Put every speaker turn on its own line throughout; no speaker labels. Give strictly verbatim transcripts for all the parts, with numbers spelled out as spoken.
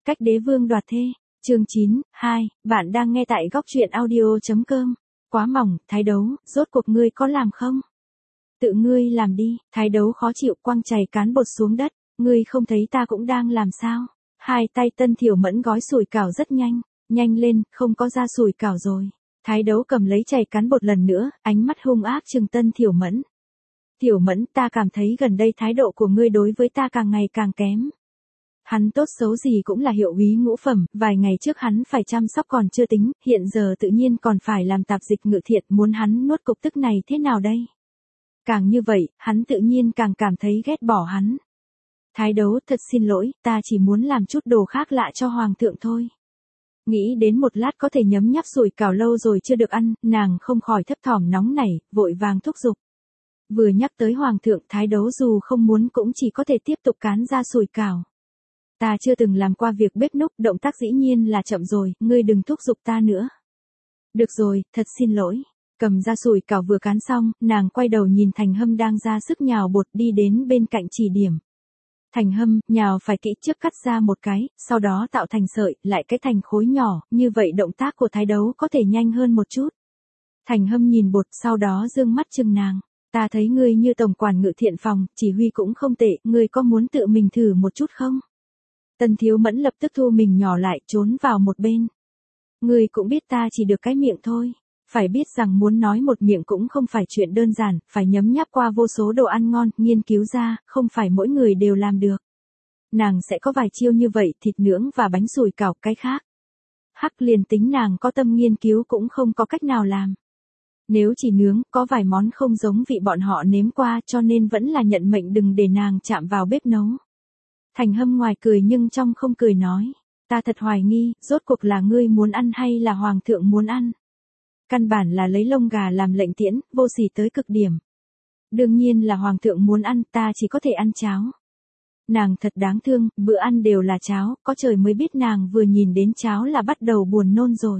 Cách đế vương đoạt thê, chương chín, hai, bạn đang nghe tại góc truyện audio.com. Quá mỏng, Thái Đấu, rốt cuộc ngươi có làm không? Tự ngươi làm đi, Thái Đấu khó chịu quăng chày cán bột xuống đất, ngươi không thấy ta cũng đang làm sao? Hai tay Tân Thiểu Mẫn gói sủi cảo rất nhanh, nhanh lên, không có ra sủi cảo rồi. Thái Đấu cầm lấy chày cán bột lần nữa, ánh mắt hung ác trừng Tân Thiểu Mẫn. Tiểu Mẫn, ta cảm thấy gần đây thái độ của ngươi đối với ta càng ngày càng kém. Hắn tốt xấu gì cũng là hiệu úy ngũ phẩm, vài ngày trước hắn phải chăm sóc còn chưa tính, hiện giờ tự nhiên còn phải làm tạp dịch ngự thiện, muốn hắn nuốt cục tức này thế nào đây? Càng như vậy, hắn tự nhiên càng cảm thấy ghét bỏ hắn. Thái Đấu, thật xin lỗi, ta chỉ muốn làm chút đồ khác lạ cho hoàng thượng thôi. Nghĩ đến một lát có thể nhấm nháp sủi cảo lâu rồi chưa được ăn, nàng không khỏi thấp thỏm nóng nảy, vội vàng thúc giục. Vừa nhắc tới hoàng thượng, Thái Đấu dù không muốn cũng chỉ có thể tiếp tục cán ra sủi cảo. Ta chưa từng làm qua việc bếp núc, động tác dĩ nhiên là chậm rồi, ngươi đừng thúc giục ta nữa. Được rồi, thật xin lỗi. Cầm ra sủi cảo vừa cán xong, nàng quay đầu nhìn Thành Hâm đang ra sức nhào bột đi đến bên cạnh chỉ điểm. Thành Hâm, nhào phải kỹ trước cắt ra một cái, sau đó tạo thành sợi, lại cái thành khối nhỏ, như vậy động tác của Thái Đấu có thể nhanh hơn một chút. Thành Hâm nhìn bột, sau đó dương mắt chừng nàng. Ta thấy ngươi như tổng quản ngự thiện phòng, chỉ huy cũng không tệ, ngươi có muốn tự mình thử một chút không? Tân Thiếu Mẫn lập tức thu mình nhỏ lại, trốn vào một bên. Ngươi cũng biết ta chỉ được cái miệng thôi. Phải biết rằng muốn nói một miệng cũng không phải chuyện đơn giản, phải nhấm nháp qua vô số đồ ăn ngon, nghiên cứu ra, không phải mỗi người đều làm được. Nàng sẽ có vài chiêu như vậy, thịt nướng và bánh sủi cảo, cái khác. Hắc, liền tính nàng có tâm nghiên cứu cũng không có cách nào làm. Nếu chỉ nướng, có vài món không giống vị bọn họ nếm qua cho nên vẫn là nhận mệnh đừng để nàng chạm vào bếp nấu. Thành Hâm ngoài cười nhưng trong không cười nói, ta thật hoài nghi, rốt cuộc là ngươi muốn ăn hay là hoàng thượng muốn ăn. Căn bản là lấy lông gà làm lệnh tiễn, vô sỉ tới cực điểm. Đương nhiên là hoàng thượng muốn ăn, ta chỉ có thể ăn cháo. Nàng thật đáng thương, bữa ăn đều là cháo, có trời mới biết nàng vừa nhìn đến cháo là bắt đầu buồn nôn rồi.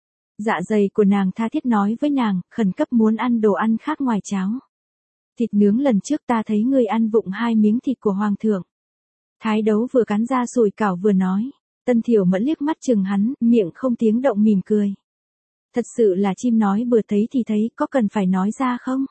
Dạ dày của nàng tha thiết nói với nàng, khẩn cấp muốn ăn đồ ăn khác ngoài cháo. Thịt nướng lần trước ta thấy ngươi ăn vụng hai miếng thịt của hoàng thượng. Thái Đấu vừa cắn ra sủi cảo vừa nói. Tân Thiểu Mẫn liếc mắt chừng hắn, miệng không tiếng động mỉm cười. Thật sự là chim nói bừa thấy thì thấy, có cần phải nói ra không?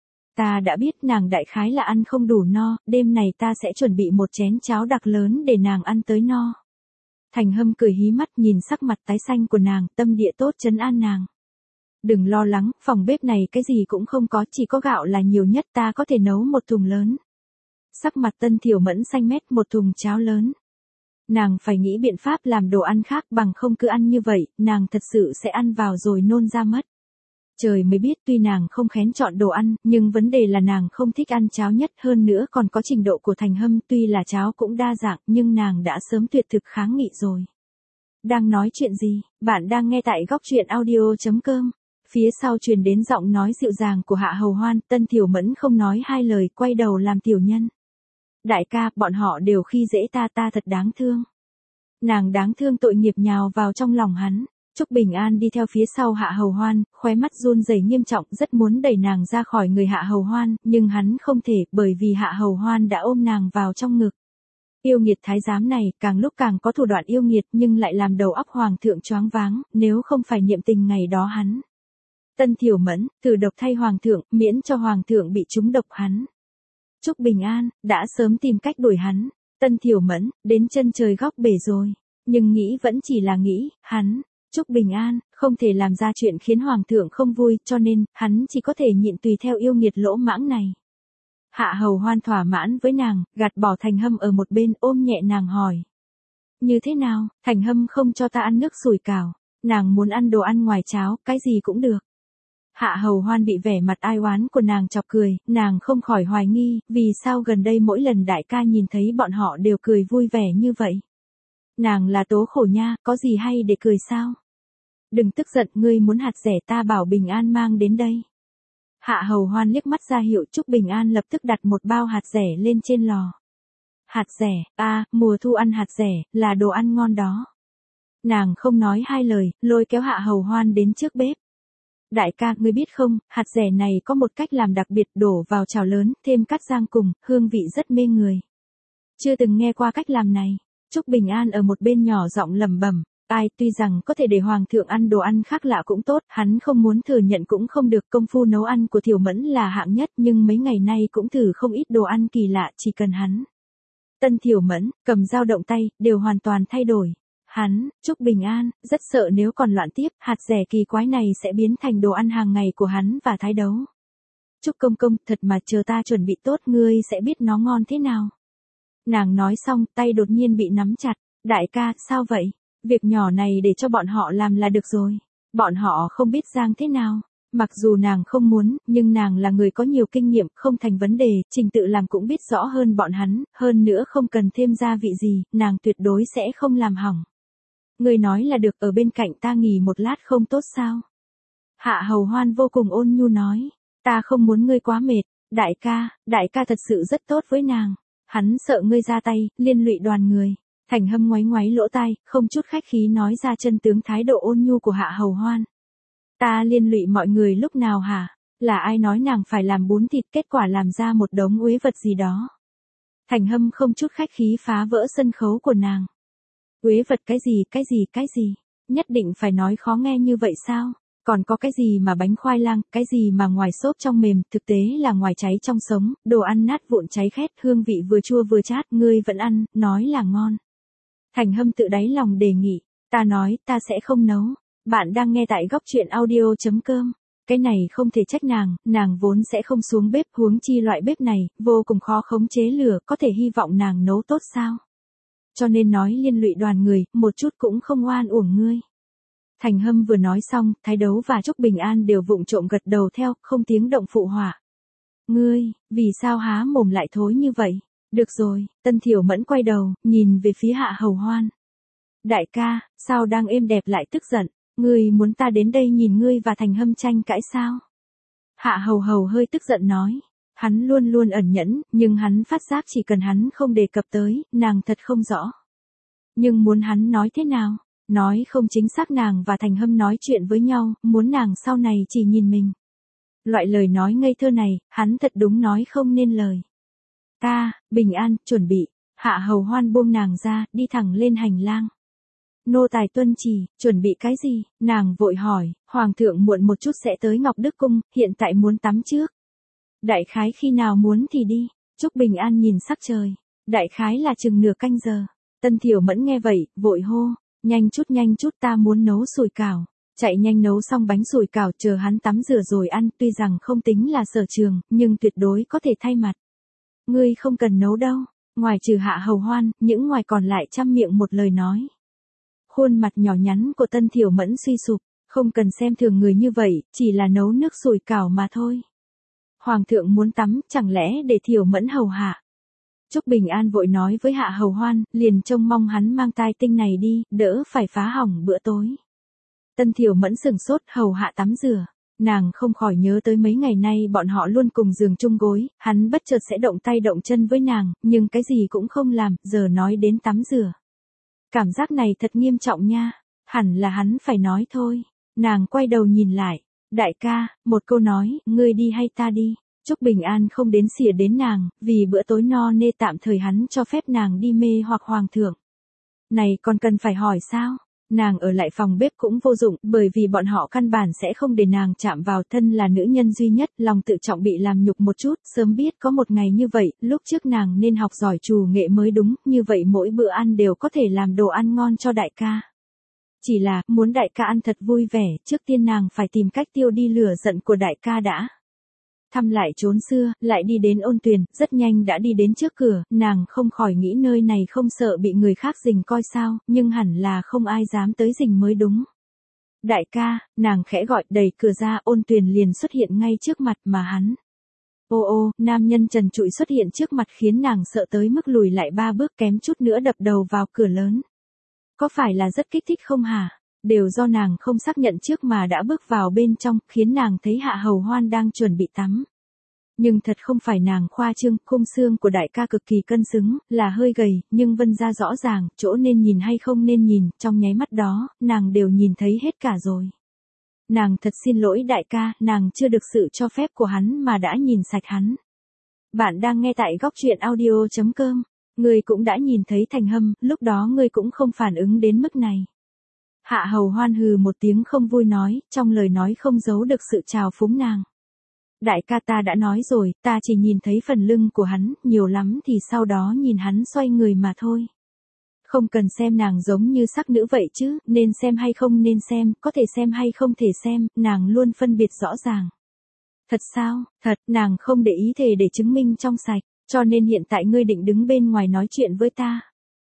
Ta đã biết nàng đại khái là ăn không đủ no, đêm này ta sẽ chuẩn bị một chén cháo đặc lớn để nàng ăn tới no. Thành Hâm cười hí mắt nhìn sắc mặt tái xanh của nàng, tâm địa tốt trấn an nàng. Đừng lo lắng, phòng bếp này cái gì cũng không có, chỉ có gạo là nhiều nhất, ta có thể nấu một thùng lớn. Sắc mặt Tân Thiểu Mẫn xanh mét, một thùng cháo lớn. Nàng phải nghĩ biện pháp làm đồ ăn khác, bằng không cứ ăn như vậy, nàng thật sự sẽ ăn vào rồi nôn ra mất. Trời mới biết tuy nàng không kén chọn đồ ăn, nhưng vấn đề là nàng không thích ăn cháo nhất, hơn nữa còn có trình độ của Thành Hâm, tuy là cháo cũng đa dạng, nhưng nàng đã sớm tuyệt thực kháng nghị rồi. Đang nói chuyện gì? Bạn đang nghe tại góc truyện audio.com. Phía sau truyền đến giọng nói dịu dàng của Hạ Hầu Hoan, Tân Thiểu Mẫn không nói hai lời, quay đầu làm tiểu nhân. Đại ca, bọn họ đều khi dễ ta, ta thật đáng thương. Nàng đáng thương tội nghiệp nhào vào trong lòng hắn. Trúc Bình An đi theo phía sau Hạ Hầu Hoan, khóe mắt run rẩy nghiêm trọng, rất muốn đẩy nàng ra khỏi người Hạ Hầu Hoan, nhưng hắn không thể, bởi vì Hạ Hầu Hoan đã ôm nàng vào trong ngực. Yêu nghiệt thái giám này, càng lúc càng có thủ đoạn yêu nghiệt nhưng lại làm đầu óc hoàng thượng choáng váng, nếu không phải niệm tình ngày đó hắn. Tân Thiểu Mẫn, thử độc thay hoàng thượng, miễn cho hoàng thượng bị trúng độc hắn. Trúc Bình An, đã sớm tìm cách đuổi hắn. Tân Thiểu Mẫn, đến chân trời góc bể rồi. Nhưng nghĩ vẫn chỉ là nghĩ, hắn, Trúc Bình An, không thể làm ra chuyện khiến hoàng thượng không vui, cho nên, hắn chỉ có thể nhịn tùy theo yêu nghiệt lỗ mãng này. Hạ Hầu Hoan thỏa mãn với nàng, gạt bỏ Thành Hâm ở một bên, ôm nhẹ nàng hỏi. Như thế nào, Thành Hâm không cho ta ăn nước sủi cảo, nàng muốn ăn đồ ăn ngoài cháo, cái gì cũng được. Hạ Hầu Hoan bị vẻ mặt ai oán của nàng chọc cười, nàng không khỏi hoài nghi, vì sao gần đây mỗi lần đại ca nhìn thấy bọn họ đều cười vui vẻ như vậy. Nàng là tố khổ nha, có gì hay để cười sao? Đừng tức giận, ngươi muốn hạt rẻ ta bảo Bình An mang đến đây. Hạ Hầu Hoan liếc mắt ra hiệu Trúc Bình An lập tức đặt một bao hạt rẻ lên trên lò. Hạt rẻ, à, mùa thu ăn hạt rẻ, là đồ ăn ngon đó. Nàng không nói hai lời, lôi kéo Hạ Hầu Hoan đến trước bếp. Đại ca, ngươi biết không, hạt rẻ này có một cách làm đặc biệt, đổ vào chảo lớn, thêm cát rang cùng, hương vị rất mê người. Chưa từng nghe qua cách làm này. Trúc Bình An ở một bên nhỏ giọng lẩm bẩm, ai, tuy rằng có thể để hoàng thượng ăn đồ ăn khác lạ cũng tốt, hắn không muốn thừa nhận cũng không được, công phu nấu ăn của Thiểu Mẫn là hạng nhất, nhưng mấy ngày nay cũng thử không ít đồ ăn kỳ lạ, chỉ cần hắn. Tân Thiểu Mẫn, cầm dao động tay, đều hoàn toàn thay đổi. Hắn, Trúc Bình An, rất sợ nếu còn loạn tiếp, hạt rẻ kỳ quái này sẽ biến thành đồ ăn hàng ngày của hắn và Thái Đấu. Trúc công công, thật mà chờ ta chuẩn bị tốt ngươi sẽ biết nó ngon thế nào. Nàng nói xong, tay đột nhiên bị nắm chặt. Đại ca, sao vậy? Việc nhỏ này để cho bọn họ làm là được rồi. Bọn họ không biết Giang thế nào. Mặc dù nàng không muốn, nhưng nàng là người có nhiều kinh nghiệm, không thành vấn đề, trình tự làm cũng biết rõ hơn bọn hắn, hơn nữa không cần thêm gia vị gì, nàng tuyệt đối sẽ không làm hỏng. Ngươi nói là được, ở bên cạnh ta nghỉ một lát không tốt sao? Hạ Hầu Hoan vô cùng ôn nhu nói, ta không muốn ngươi quá mệt, đại ca, đại ca thật sự rất tốt với nàng. Hắn sợ ngươi ra tay, liên lụy đoàn người. Thành Hâm ngoáy ngoáy lỗ tai, không chút khách khí nói ra chân tướng thái độ ôn nhu của Hạ Hầu Hoan. Ta liên lụy mọi người lúc nào hả? Là ai nói nàng phải làm bún thịt kết quả làm ra một đống uế vật gì đó? Thành Hâm không chút khách khí phá vỡ sân khấu của nàng. Uế vật cái gì, cái gì, cái gì? Nhất định phải nói khó nghe như vậy sao? Còn có cái gì mà bánh khoai lang, cái gì mà ngoài xốp trong mềm, thực tế là ngoài cháy trong sống, đồ ăn nát vụn cháy khét, hương vị vừa chua vừa chát, ngươi vẫn ăn, nói là ngon. Thành Hâm tự đáy lòng đề nghị, ta nói, ta sẽ không nấu. Bạn đang nghe tại góc truyện audio.com. Cái này không thể trách nàng, nàng vốn sẽ không xuống bếp, huống chi loại bếp này, vô cùng khó khống chế lửa, có thể hy vọng nàng nấu tốt sao? Cho nên nói liên lụy đoàn người, một chút cũng không oan uổng ngươi. Thành Hâm vừa nói xong, Thái Đấu và Trúc Bình An đều vụng trộm gật đầu theo, không tiếng động phụ họa. Ngươi, vì sao há mồm lại thối như vậy? Được rồi, Tân Thiểu Mẫn quay đầu, nhìn về phía Hạ Hầu Hoan. Đại ca, sao đang êm đẹp lại tức giận? Ngươi muốn ta đến đây nhìn ngươi và Thành Hâm tranh cãi sao? Hạ Hầu Hầu hơi tức giận nói. Hắn luôn luôn ẩn nhẫn, nhưng hắn phát giác chỉ cần hắn không đề cập tới, nàng thật không rõ. Nhưng muốn hắn nói thế nào? Nói không chính xác nàng và Thành Hâm nói chuyện với nhau, muốn nàng sau này chỉ nhìn mình. Loại lời nói ngây thơ này, hắn thật đúng nói không nên lời. Ta, Bình An, chuẩn bị. Hạ Hầu Hoan buông nàng ra, đi thẳng lên hành lang. Nô tài tuân chỉ, chuẩn bị cái gì? Nàng vội hỏi, Hoàng thượng muộn một chút sẽ tới Ngọc Đức Cung, hiện tại muốn tắm trước. Đại khái khi nào muốn thì đi. Trúc Bình An nhìn sắc trời. Đại khái là chừng nửa canh giờ. Tân Thiểu Mẫn nghe vậy, vội hô. Nhanh chút nhanh chút ta muốn nấu sủi cảo. Chạy nhanh nấu xong bánh sủi cảo chờ hắn tắm rửa rồi ăn, tuy rằng không tính là sở trường, nhưng tuyệt đối có thể thay mặt. Ngươi không cần nấu đâu. Ngoài trừ Hạ Hầu Hoan, những ngoài còn lại chăm miệng một lời nói. Khuôn mặt nhỏ nhắn của Tân Thiểu Mẫn suy sụp, không cần xem thường người như vậy, chỉ là nấu nước sủi cảo mà thôi. Hoàng thượng muốn tắm, chẳng lẽ để Thiểu Mẫn hầu hạ? Trúc Bình An vội nói với Hạ Hầu Hoan, liền trông mong hắn mang tai tinh này đi, đỡ phải phá hỏng bữa tối. Tân Thiểu Mẫn sừng sốt hầu hạ tắm rửa. Nàng không khỏi nhớ tới mấy ngày nay bọn họ luôn cùng giường chung gối, hắn bất chợt sẽ động tay động chân với nàng, nhưng cái gì cũng không làm, giờ nói đến tắm rửa. Cảm giác này thật nghiêm trọng nha, hẳn là hắn phải nói thôi. Nàng quay đầu nhìn lại, đại ca, một câu nói, ngươi đi hay ta đi. Trúc Bình An không đến xỉa đến nàng, vì bữa tối no nê tạm thời hắn cho phép nàng đi mê hoặc Hoàng thượng. Này còn cần phải hỏi sao? Nàng ở lại phòng bếp cũng vô dụng, bởi vì bọn họ căn bản sẽ không để nàng chạm vào, thân là nữ nhân duy nhất, lòng tự trọng bị làm nhục một chút, sớm biết có một ngày như vậy, lúc trước nàng nên học giỏi trù nghệ mới đúng, như vậy mỗi bữa ăn đều có thể làm đồ ăn ngon cho đại ca. Chỉ là, muốn đại ca ăn thật vui vẻ, trước tiên nàng phải tìm cách tiêu đi lửa giận của đại ca đã. Thăm lại chốn xưa, lại đi đến Ôn Tuyền, rất nhanh đã đi đến trước cửa, nàng không khỏi nghĩ nơi này không sợ bị người khác rình coi sao, nhưng hẳn là không ai dám tới rình mới đúng. Đại ca, nàng khẽ gọi, đẩy cửa ra, Ôn Tuyền liền xuất hiện ngay trước mặt mà hắn. Ô ô, nam nhân trần trụi xuất hiện trước mặt khiến nàng sợ tới mức lùi lại ba bước kém chút nữa đập đầu vào cửa lớn. Có phải là rất kích thích không hả? Đều do nàng không xác nhận trước mà đã bước vào bên trong, khiến nàng thấy Hạ Hầu Hoan đang chuẩn bị tắm. Nhưng thật không phải nàng khoa trương, khung xương của đại ca cực kỳ cân xứng, là hơi gầy, nhưng vân ra rõ ràng, chỗ nên nhìn hay không nên nhìn, trong nháy mắt đó, nàng đều nhìn thấy hết cả rồi. Nàng thật xin lỗi đại ca, nàng chưa được sự cho phép của hắn mà đã nhìn sạch hắn. Bạn đang nghe tại góc truyện audio chấm com. Ngươi cũng đã nhìn thấy Thành Hâm, lúc đó ngươi cũng không phản ứng đến mức này. Hạ Hầu Hoan hừ một tiếng không vui nói, trong lời nói không giấu được sự trào phúng nàng. Đại ca ta đã nói rồi, ta chỉ nhìn thấy phần lưng của hắn, nhiều lắm thì sau đó nhìn hắn xoay người mà thôi. Không cần xem nàng giống như sắc nữ vậy chứ, nên xem hay không nên xem, có thể xem hay không thể xem, nàng luôn phân biệt rõ ràng. Thật sao, thật, nàng không để ý thể để chứng minh trong sạch, cho nên hiện tại ngươi định đứng bên ngoài nói chuyện với ta.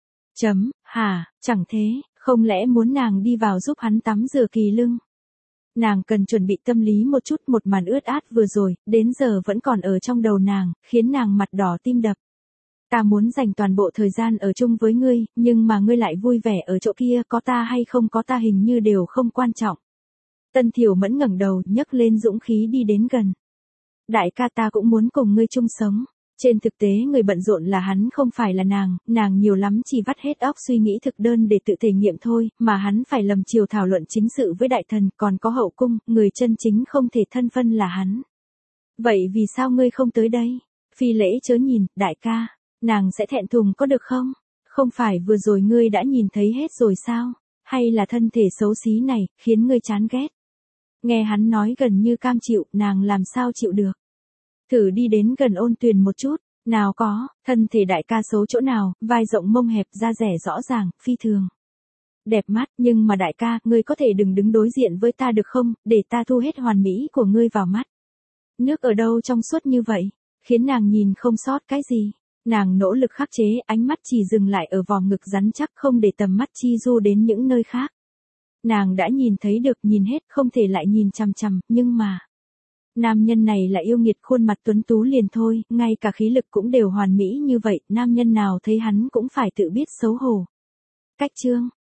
Chấm, hả, chẳng thế, không lẽ muốn nàng đi vào giúp hắn tắm rửa kỳ lưng? Nàng cần chuẩn bị tâm lý một chút, một màn ướt át vừa rồi, đến giờ vẫn còn ở trong đầu nàng, khiến nàng mặt đỏ tim đập. Ta muốn dành toàn bộ thời gian ở chung với ngươi, nhưng mà ngươi lại vui vẻ ở chỗ kia, có ta hay không có ta hình như đều không quan trọng. Tân Thiểu Mẫn ngẩng đầu, nhấc lên dũng khí đi đến gần. Đại ca ta cũng muốn cùng ngươi chung sống. Trên thực tế người bận rộn là hắn không phải là nàng, nàng nhiều lắm chỉ vắt hết óc suy nghĩ thực đơn để tự thể nghiệm thôi, mà hắn phải lầm chiều thảo luận chính sự với đại thần, còn có hậu cung, người chân chính không thể thân phân là hắn. Vậy vì sao ngươi không tới đây? Phi lễ chớ nhìn, đại ca, nàng sẽ thẹn thùng có được không? Không phải vừa rồi ngươi đã nhìn thấy hết rồi sao? Hay là thân thể xấu xí này, khiến ngươi chán ghét? Nghe hắn nói gần như cam chịu, nàng làm sao chịu được? Thử đi đến gần Ôn Tuyền một chút, nào có, thân thể đại ca xấu chỗ nào, vai rộng mông hẹp, da rẻ rõ ràng, phi thường. Đẹp mắt, nhưng mà đại ca, ngươi có thể đừng đứng đối diện với ta được không, để ta thu hết hoàn mỹ của ngươi vào mắt. Nước ở đâu trong suốt như vậy, khiến nàng nhìn không sót cái gì. Nàng nỗ lực khắc chế, ánh mắt chỉ dừng lại ở vòng ngực rắn chắc, không để tầm mắt chi du đến những nơi khác. Nàng đã nhìn thấy được, nhìn hết, không thể lại nhìn chằm chằm, nhưng mà... Nam nhân này là yêu nghiệt, khuôn mặt tuấn tú liền thôi, ngay cả khí lực cũng đều hoàn mỹ như vậy, nam nhân nào thấy hắn cũng phải tự biết xấu hổ. Cách chương